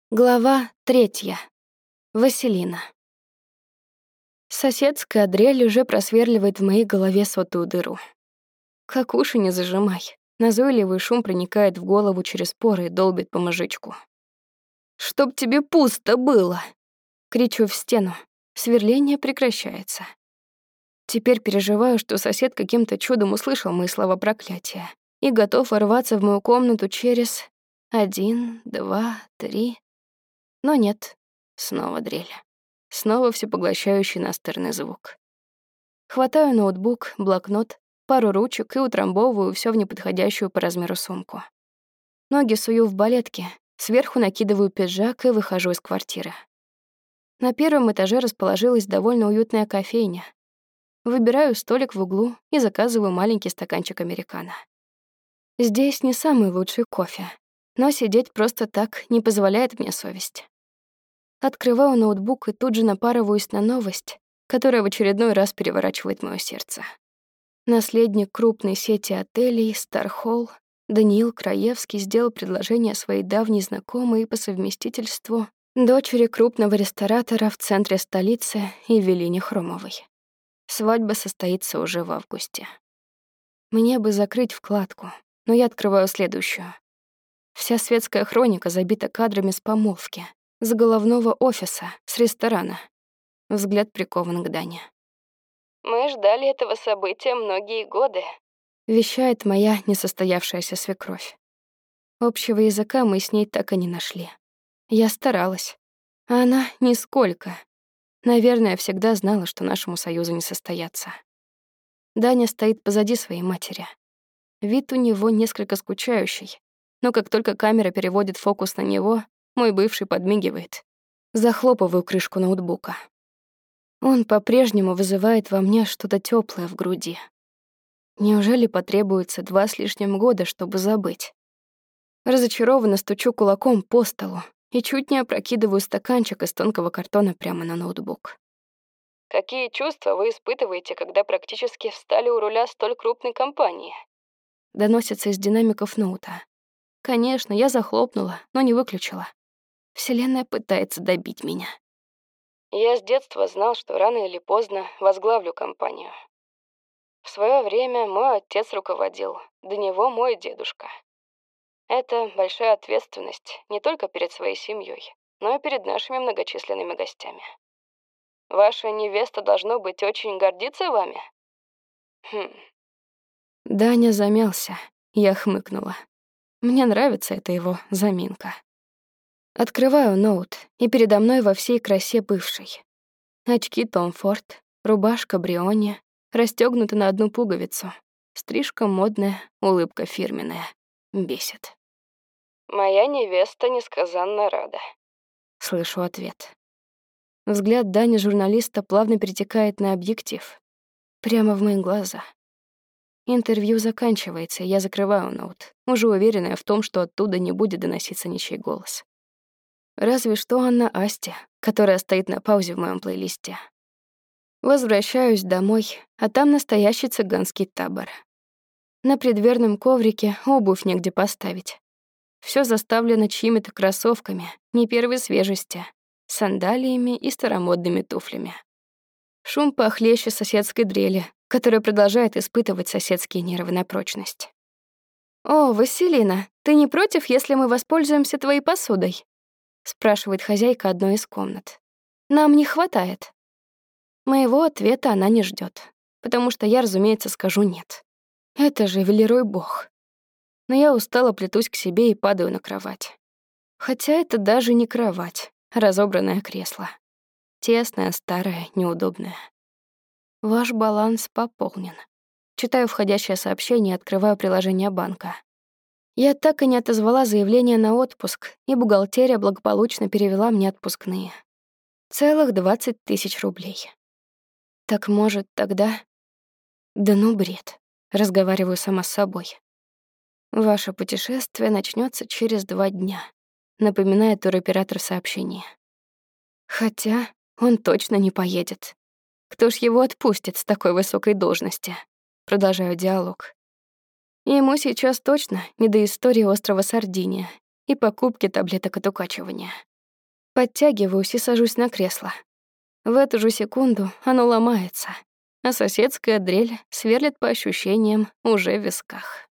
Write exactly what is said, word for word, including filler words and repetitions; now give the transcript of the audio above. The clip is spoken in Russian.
Глава третья. Василина. Соседская дрель уже просверливает в моей голове сотую дыру. Как уши не зажимай. Назойливый шум проникает в голову через поры и долбит по мозжечку. «Чтоб тебе пусто было!» Кричу в стену. Сверление прекращается. Теперь переживаю, что сосед каким-то чудом услышал мои слова проклятия и готов ворваться в мою комнату через один, два, три... Но нет, снова дрель. Снова всепоглощающий настырный звук. Хватаю ноутбук, блокнот, пару ручек и утрамбовываю всё в неподходящую по размеру сумку. Ноги сую в балетки, сверху накидываю пиджак и выхожу из квартиры. На первом этаже расположилась довольно уютная кофейня. Выбираю столик в углу и заказываю маленький стаканчик американо. Здесь не самый лучший кофе, но сидеть просто так не позволяет мне совесть. Открываю ноутбук и тут же напарываюсь на новость, которая в очередной раз переворачивает моё сердце. Наследник крупной сети отелей Стархолл Даниил Краевский сделал предложение своей давней знакомой и по совместительству дочери крупного ресторатора в центре столицы Евелине Хромовой. Свадьба состоится уже в августе. Мне бы закрыть вкладку, но я открываю следующую. Вся светская хроника забита кадрами с помолвки, с головного офиса, с ресторана. Взгляд прикован к Дане. «Мы ждали этого события многие годы», — вещает моя несостоявшаяся свекровь. Общего языка мы с ней так и не нашли. Я старалась, а она нисколько. Наверное, всегда знала, что нашему союзу не состояться. Даня стоит позади своей матери. Вид у него несколько скучающий, но как только камера переводит фокус на него, мой бывший подмигивает. Захлопываю крышку ноутбука. Он по-прежнему вызывает во мне что-то тёплое в груди. Неужели потребуется два с лишним года, чтобы забыть? Разочарованно стучу кулаком по столу и чуть не опрокидываю стаканчик из тонкого картона прямо на ноутбук. «Какие чувства вы испытываете, когда практически встали у руля столь крупной компании?» Доносится из динамиков ноута. Конечно, я захлопнула, но не выключила. Вселенная пытается добить меня. Я с детства знал, что рано или поздно возглавлю компанию. В свое время мой отец руководил, до него мой дедушка. Это большая ответственность не только перед своей семьей, но и перед нашими многочисленными гостями. Ваша невеста, должно быть, очень гордится вами? Хм. Даня замялся, я хмыкнула. Мне нравится эта его заминка. Открываю ноут, и передо мной во всей красе бывший. Очки Том Форд, рубашка Бриони, расстёгнута на одну пуговицу. Стрижка модная, улыбка фирменная. Бесит. «Моя невеста несказанно рада», — слышу ответ. Взгляд Дани журналиста плавно перетекает на объектив. Прямо в мои глаза. Интервью заканчивается, и я закрываю ноут, уже уверенная в том, что оттуда не будет доноситься ничей голос. Разве что Анна Асти, которая стоит на паузе в моем плейлисте. Возвращаюсь домой, а там настоящий цыганский табор. На преддверном коврике обувь негде поставить. Всё заставлено чьими-то кроссовками, не первой свежести, сандалиями и старомодными туфлями. Шум похлеще соседской дрели, которая продолжает испытывать соседские нервы на прочность. «О, Василина, ты не против, если мы воспользуемся твоей посудой?» — спрашивает хозяйка одной из комнат. «Нам не хватает». Моего ответа она не ждёт, потому что я, разумеется, скажу «нет». Это же велерой бог. Но я устало плетусь к себе и падаю на кровать. Хотя это даже не кровать, а разобранное кресло. Тесное, старое, неудобное. Ваш баланс пополнен. Читаю входящее сообщение и открываю приложение банка. Я так и не отозвала заявление на отпуск, и бухгалтерия благополучно перевела мне отпускные. Целых двадцать тысяч рублей. Так может, тогда... Да ну бред. Разговариваю сама с собой. Ваше путешествие начнется через два дня, напоминает туроператор сообщения. Хотя он точно не поедет. Кто ж его отпустит с такой высокой должности? Продолжаю диалог. Ему сейчас точно не до истории острова Сардиния и покупки таблеток от укачивания. Подтягиваюсь и сажусь на кресло. В эту же секунду оно ломается, а соседская дрель сверлит по ощущениям уже в висках.